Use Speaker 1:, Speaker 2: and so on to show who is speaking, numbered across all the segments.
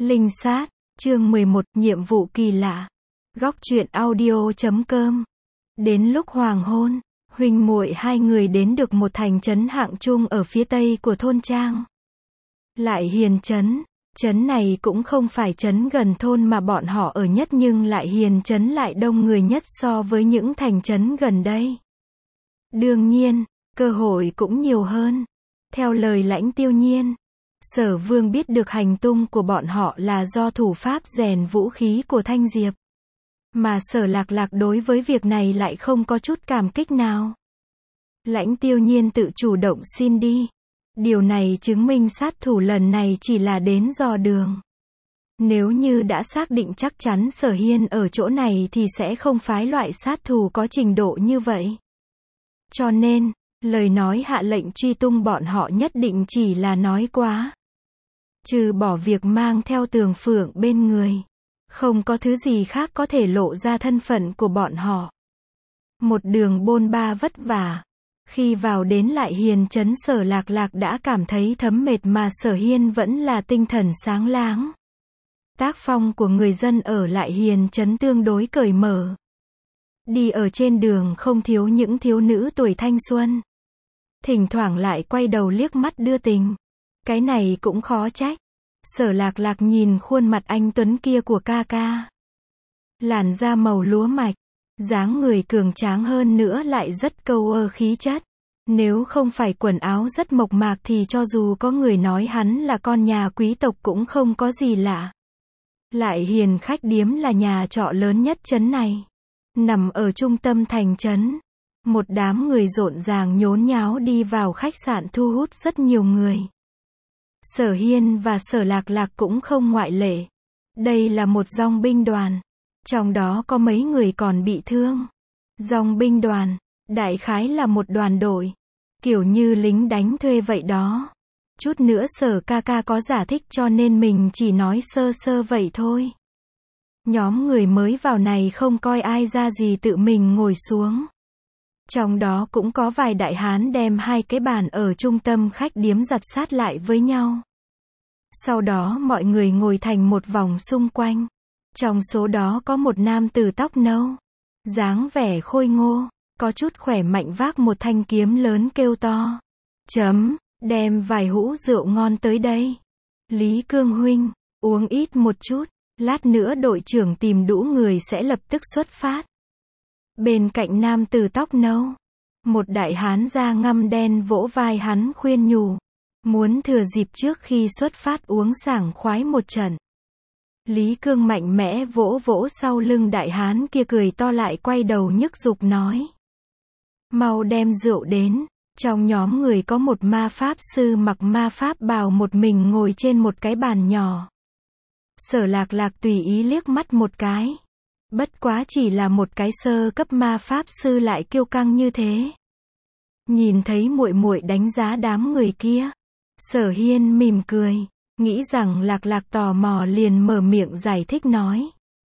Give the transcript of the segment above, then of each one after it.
Speaker 1: Linh sát, chương 11, nhiệm vụ kỳ lạ. Góc truyện audio.com. Đến lúc hoàng hôn, huynh muội hai người đến được một thành trấn hạng trung ở phía tây của thôn trang. Lại Hiền trấn. Trấn này cũng không phải trấn gần thôn mà bọn họ ở nhất, nhưng Lại Hiền trấn lại đông người nhất so với những thành trấn gần đây. Đương nhiên, cơ hội cũng nhiều hơn. Theo lời Lãnh Tiêu Nhiên, Sở Vương biết được hành tung của bọn họ là do thủ pháp rèn vũ khí của Thanh Diệp. Mà Sở Lạc Lạc đối với việc này lại không có chút cảm kích nào. Lãnh Tiêu Nhiên tự chủ động xin đi. Điều này chứng minh sát thủ lần này chỉ là đến dò đường. Nếu như đã xác định chắc chắn Sở Hiên ở chỗ này thì sẽ không phái loại sát thủ có trình độ như vậy. Cho nên, lời nói hạ lệnh truy tung bọn họ nhất định chỉ là nói quá. Trừ bỏ việc mang theo Tường Phượng bên người, không có thứ gì khác có thể lộ ra thân phận của bọn họ. Một đường bôn ba vất vả. Khi vào đến Lại Hiền trấn, Sở Lạc Lạc đã cảm thấy thấm mệt, mà Sở Hiên vẫn là tinh thần sáng láng. Tác phong của người dân ở Lại Hiền trấn tương đối cởi mở. Đi ở trên đường không thiếu những thiếu nữ tuổi thanh xuân. Thỉnh thoảng lại quay đầu liếc mắt đưa tình. Cái này cũng khó trách. Sở Lạc Lạc nhìn khuôn mặt anh tuấn kia của ca ca. Làn da màu lúa mạch, dáng người cường tráng hơn nữa lại rất câu khí chất. Nếu không phải quần áo rất mộc mạc thì cho dù có người nói hắn là con nhà quý tộc cũng không có gì lạ. Lại Hiền khách điếm là nhà trọ lớn nhất trấn này. Nằm ở trung tâm thành trấn. Một đám người rộn ràng nhốn nháo đi vào khách sạn, thu hút rất nhiều người. Sở Hiên và Sở Lạc Lạc cũng không ngoại lệ. Đây là một dòng binh đoàn. Trong đó có mấy người còn bị thương. Dòng binh đoàn, đại khái là một đoàn đội. Kiểu như lính đánh thuê vậy đó. Chút nữa Sở ca ca có giải thích cho nên mình chỉ nói sơ sơ vậy thôi. Nhóm người mới vào này không coi ai ra gì tự mình ngồi xuống. Trong đó cũng có vài đại hán đem hai cái bàn ở trung tâm khách điếm giặt sát lại với nhau. Sau đó mọi người ngồi thành một vòng xung quanh. Trong số đó có một nam tử tóc nâu, dáng vẻ khôi ngô, có chút khỏe mạnh, vác một thanh kiếm lớn kêu to. Đem vài hũ rượu ngon tới đây. Lý Cương huynh, uống ít một chút, lát nữa đội trưởng tìm đủ người sẽ lập tức xuất phát. Bên cạnh nam tử tóc nâu, một đại hán da ngăm đen vỗ vai hắn khuyên nhủ. Muốn thừa dịp trước khi xuất phát uống sảng khoái một trận. Lý Cương mạnh mẽ vỗ vỗ sau lưng đại hán kia, cười to lại quay đầu nhức dục nói. Mau đem rượu đến. Trong nhóm người có một ma pháp sư mặc ma pháp bào một mình ngồi trên một cái bàn nhỏ. Sở Lạc Lạc tùy ý liếc mắt một cái. Bất quá chỉ là một cái sơ cấp ma pháp sư lại kiêu căng như thế. Nhìn thấy muội muội đánh giá đám người kia, Sở Hiên mỉm cười, nghĩ rằng Lạc Lạc tò mò liền mở miệng giải thích nói.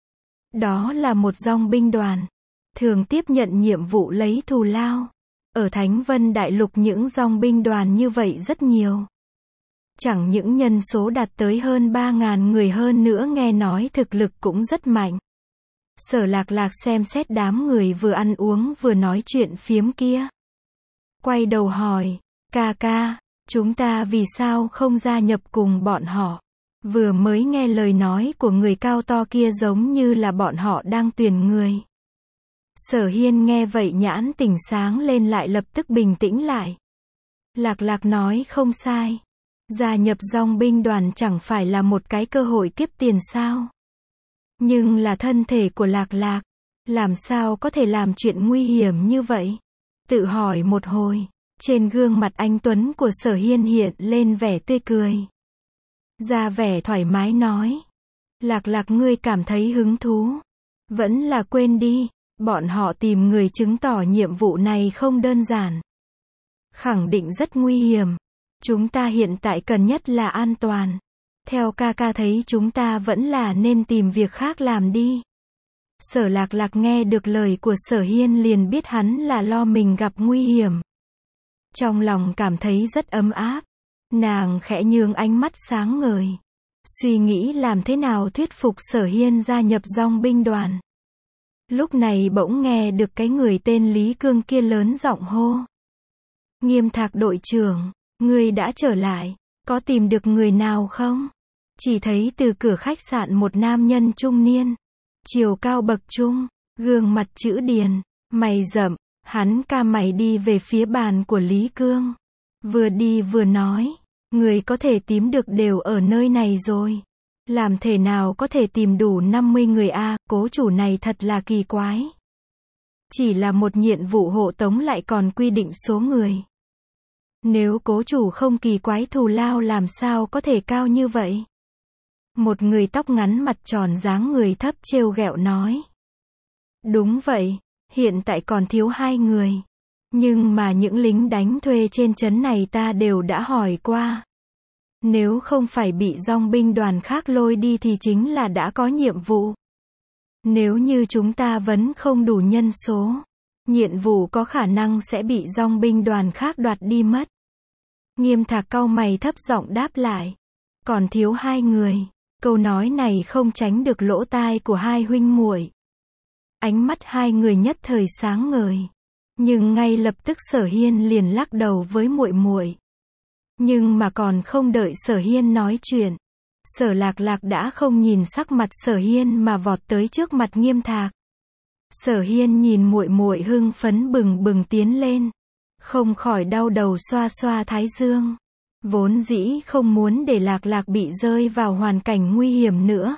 Speaker 1: Đó là một dòng binh đoàn, thường tiếp nhận nhiệm vụ lấy thù lao. Ở Thánh Vân Đại Lục những dòng binh đoàn như vậy rất nhiều. Chẳng những nhân số đạt tới hơn 3.000 người, hơn nữa nghe nói thực lực cũng rất mạnh. Sở Lạc Lạc xem xét đám người vừa ăn uống vừa nói chuyện phiếm kia. Quay đầu hỏi, ca ca, chúng ta vì sao không gia nhập cùng bọn họ? Vừa mới nghe lời nói của người cao to kia giống như là bọn họ đang tuyển người. Sở Hiên nghe vậy nhãn tỉnh sáng lên, lại lập tức bình tĩnh lại. Lạc Lạc nói không sai. Gia nhập dòng binh đoàn chẳng phải là một cái cơ hội kiếp tiền sao? Nhưng là thân thể của Lạc Lạc, làm sao có thể làm chuyện nguy hiểm như vậy? Tự hỏi một hồi, trên gương mặt anh tuấn của Sở Hiên hiện lên vẻ tươi cười. Ra vẻ thoải mái nói. Lạc Lạc, ngươi cảm thấy hứng thú? Vẫn là quên đi, bọn họ tìm người chứng tỏ nhiệm vụ này không đơn giản. Khẳng định rất nguy hiểm. Chúng ta hiện tại cần nhất là an toàn. Theo ca ca thấy chúng ta vẫn là nên tìm việc khác làm đi. Sở Lạc Lạc nghe được lời của Sở Hiên liền biết hắn là lo mình gặp nguy hiểm. Trong lòng cảm thấy rất ấm áp. Nàng khẽ nhướng ánh mắt sáng ngời. suy nghĩ làm thế nào thuyết phục Sở Hiên gia nhập dong binh đoàn. Lúc này bỗng nghe được cái người tên Lý Cương kia lớn giọng hô. Nghiêm Thạc đội trưởng, ngươi đã trở lại, có tìm được người nào không? Chỉ thấy từ cửa khách sạn một nam nhân trung niên, chiều cao bậc trung, gương mặt chữ điền, mày rậm, hắn ca mày đi về phía bàn của Lý Cương. Vừa đi vừa nói, người có thể tìm được đều ở nơi này rồi. Làm thể nào có thể tìm đủ 50 người a, cố chủ này thật là kỳ quái. Chỉ là một nhiệm vụ hộ tống lại còn quy định số người. Nếu cố chủ không kỳ quái thù lao làm sao có thể cao như vậy? Một người tóc ngắn mặt tròn dáng người thấp trêu ghẹo nói. Đúng vậy, hiện tại còn thiếu 2 người. Nhưng mà những lính đánh thuê trên trấn này ta đều đã hỏi qua. Nếu không phải bị dong binh đoàn khác lôi đi thì chính là đã có nhiệm vụ. Nếu như chúng ta vẫn không đủ nhân số, nhiệm vụ có khả năng sẽ bị dong binh đoàn khác đoạt đi mất. Nghiêm Thạc cau mày thấp giọng đáp lại. Còn thiếu 2 người. Câu nói này không tránh được lỗ tai của hai huynh muội. Ánh mắt hai người nhất thời sáng ngời. Nhưng ngay lập tức Sở Hiên liền lắc đầu với muội muội. Nhưng mà còn không đợi Sở Hiên nói chuyện, Sở Lạc Lạc đã không nhìn sắc mặt Sở Hiên mà vọt tới trước mặt Nghiêm Thạc. Sở Hiên nhìn muội muội hưng phấn bừng bừng tiến lên, không khỏi đau đầu xoa xoa thái dương. Vốn dĩ không muốn để Lạc Lạc bị rơi vào hoàn cảnh nguy hiểm nữa.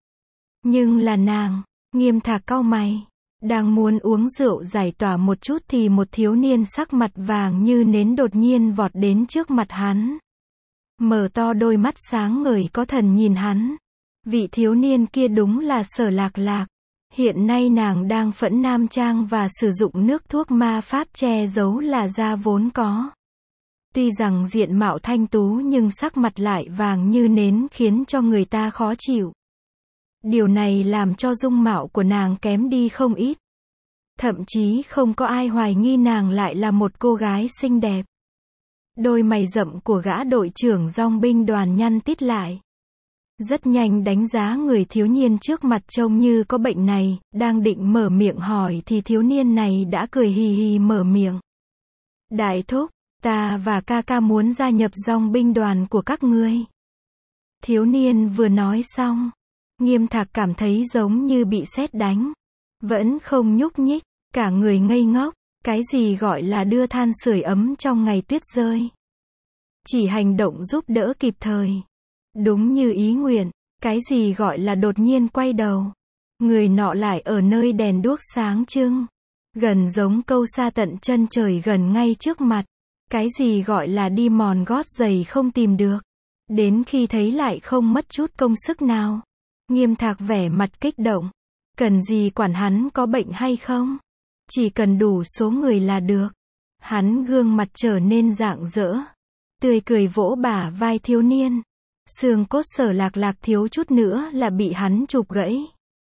Speaker 1: Nhưng là nàng, Nghiêm Thạc cau mày, đang muốn uống rượu giải tỏa một chút thì một thiếu niên sắc mặt vàng như nến đột nhiên vọt đến trước mặt hắn. Mở to đôi mắt sáng ngời có thần nhìn hắn. Vị thiếu niên kia đúng là Sở Lạc Lạc. Hiện nay nàng đang phẫn nam trang và sử dụng nước thuốc ma pháp che giấu là da vốn có. Tuy rằng diện mạo thanh tú nhưng sắc mặt lại vàng như nến khiến cho người ta khó chịu. Điều này làm cho dung mạo của nàng kém đi không ít. Thậm chí không có ai hoài nghi nàng lại là một cô gái xinh đẹp. Đôi mày rậm của gã đội trưởng dong binh đoàn nhăn tít lại. Rất nhanh đánh giá người thiếu niên trước mặt trông như có bệnh này, đang định mở miệng hỏi thì thiếu niên này đã cười hì hì mở miệng. Đại thúc, ta và ca ca muốn gia nhập dong binh đoàn của các ngươi. Thiếu niên vừa nói xong, Nghiêm Thạc cảm thấy giống như bị sét đánh. Vẫn không nhúc nhích, cả người ngây ngốc. Cái gì gọi là đưa than sưởi ấm trong ngày tuyết rơi? Chỉ hành động giúp đỡ kịp thời. Đúng như ý nguyện. Cái gì gọi là đột nhiên quay đầu? Người nọ lại ở nơi đèn đuốc sáng trưng. Gần giống câu xa tận chân trời gần ngay trước mặt. Cái gì gọi là đi mòn gót giày không tìm được. Đến khi thấy lại không mất chút công sức nào. Nghiêm Thạc vẻ mặt kích động. Cần gì quản hắn có bệnh hay không? Chỉ cần đủ số người là được. Hắn gương mặt trở nên rạng rỡ. Tươi cười vỗ bả vai thiếu niên. Xương cốt Sở Lạc Lạc thiếu chút nữa là bị hắn chụp gãy.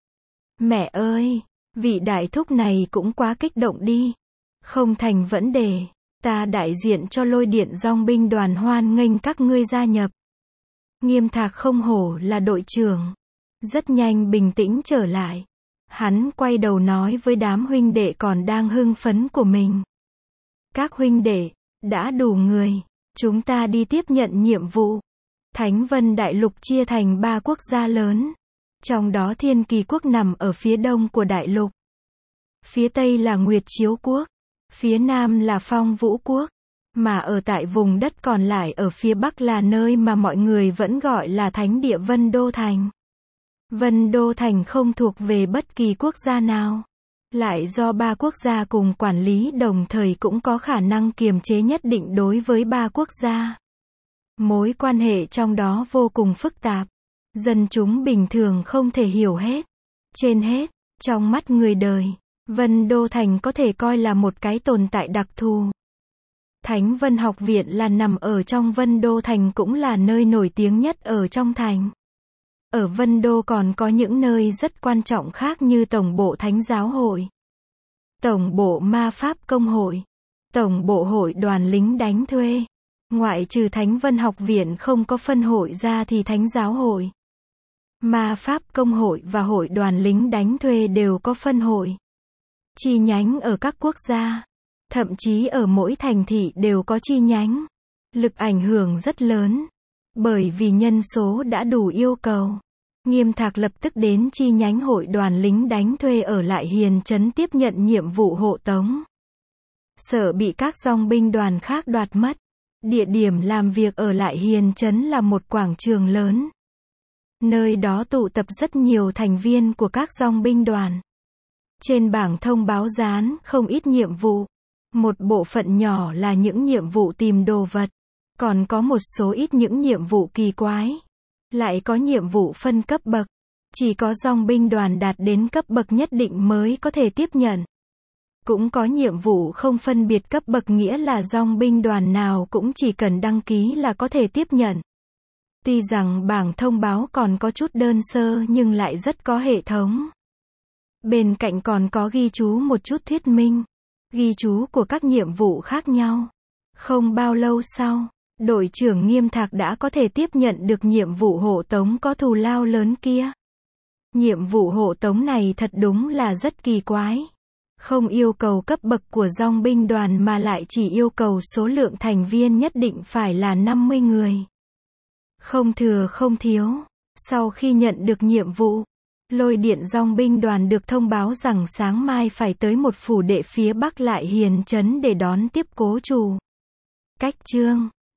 Speaker 1: Mẹ ơi, vị đại thúc này cũng quá kích động đi. Không thành vấn đề. Ta đại diện cho lôi điện dong binh đoàn hoan nghênh các ngươi gia nhập. Nghiêm Thạc không hổ là đội trưởng. Rất nhanh bình tĩnh trở lại. Hắn quay đầu nói với đám huynh đệ còn đang hưng phấn của mình. Các huynh đệ, đã đủ người. Chúng ta đi tiếp nhận nhiệm vụ. Thánh Vân Đại Lục chia thành 3 quốc gia lớn. Trong đó Thiên Kỳ Quốc nằm ở phía đông của Đại Lục. Phía tây là Nguyệt Chiếu Quốc. Phía nam là Phong Vũ Quốc. Mà ở tại vùng đất còn lại ở phía bắc là nơi mà mọi người vẫn gọi là Thánh Địa Vân Đô Thành. Vân Đô Thành không thuộc về bất kỳ quốc gia nào. Lại do 3 quốc gia cùng quản lý đồng thời cũng có khả năng kiềm chế nhất định đối với 3 quốc gia. Mối quan hệ trong đó vô cùng phức tạp. Dân chúng bình thường không thể hiểu hết. Trên hết, trong mắt người đời, Vân Đô Thành có thể coi là một cái tồn tại đặc thù. Thánh Vân Học Viện là nằm ở trong Vân Đô Thành cũng là nơi nổi tiếng nhất ở trong thành. Ở Vân Đô còn có những nơi rất quan trọng khác như Tổng bộ Thánh Giáo Hội, Tổng bộ Ma Pháp Công Hội, Tổng bộ Hội đoàn lính đánh thuê, Ngoại trừ Thánh Vân Học Viện không có phân hội ra thì Thánh Giáo Hội, Ma Pháp Công Hội và Hội đoàn lính đánh thuê đều có phân hội. Chi nhánh ở các quốc gia. Thậm chí ở mỗi thành thị đều có chi nhánh. Lực ảnh hưởng rất lớn. Bởi vì nhân số đã đủ yêu cầu. Nghiêm Thạc lập tức đến chi nhánh hội đoàn lính đánh thuê ở Lại Hiền trấn tiếp nhận nhiệm vụ hộ tống. Sợ bị các dòng binh đoàn khác đoạt mất. Địa điểm làm việc ở Lại Hiền trấn là một quảng trường lớn. Nơi đó tụ tập rất nhiều thành viên của các dòng binh đoàn. Trên bảng thông báo dán không ít nhiệm vụ. Một bộ phận nhỏ là những nhiệm vụ tìm đồ vật. Còn có một số ít những nhiệm vụ kỳ quái. Lại có nhiệm vụ phân cấp bậc. Chỉ có dòng binh đoàn đạt đến cấp bậc nhất định mới có thể tiếp nhận. Cũng có nhiệm vụ không phân biệt cấp bậc, nghĩa là dòng binh đoàn nào cũng chỉ cần đăng ký là có thể tiếp nhận. Tuy rằng bảng thông báo còn có chút đơn sơ nhưng lại rất có hệ thống. Bên cạnh còn có ghi chú một chút thuyết minh. Ghi chú của các nhiệm vụ khác nhau. Không bao lâu sau, đội trưởng Nghiêm Thạc đã có thể tiếp nhận được nhiệm vụ hộ tống có thù lao lớn kia. Nhiệm vụ hộ tống này thật đúng là rất kỳ quái. Không yêu cầu cấp bậc của dòng binh đoàn mà lại chỉ yêu cầu số lượng thành viên nhất định phải là 50 người. Không thừa không thiếu. Sau khi nhận được nhiệm vụ, Lôi Điện dòng binh đoàn được thông báo rằng sáng mai phải tới một phủ đệ phía bắc Lại Hiền trấn để đón tiếp cố chủ. Cách chương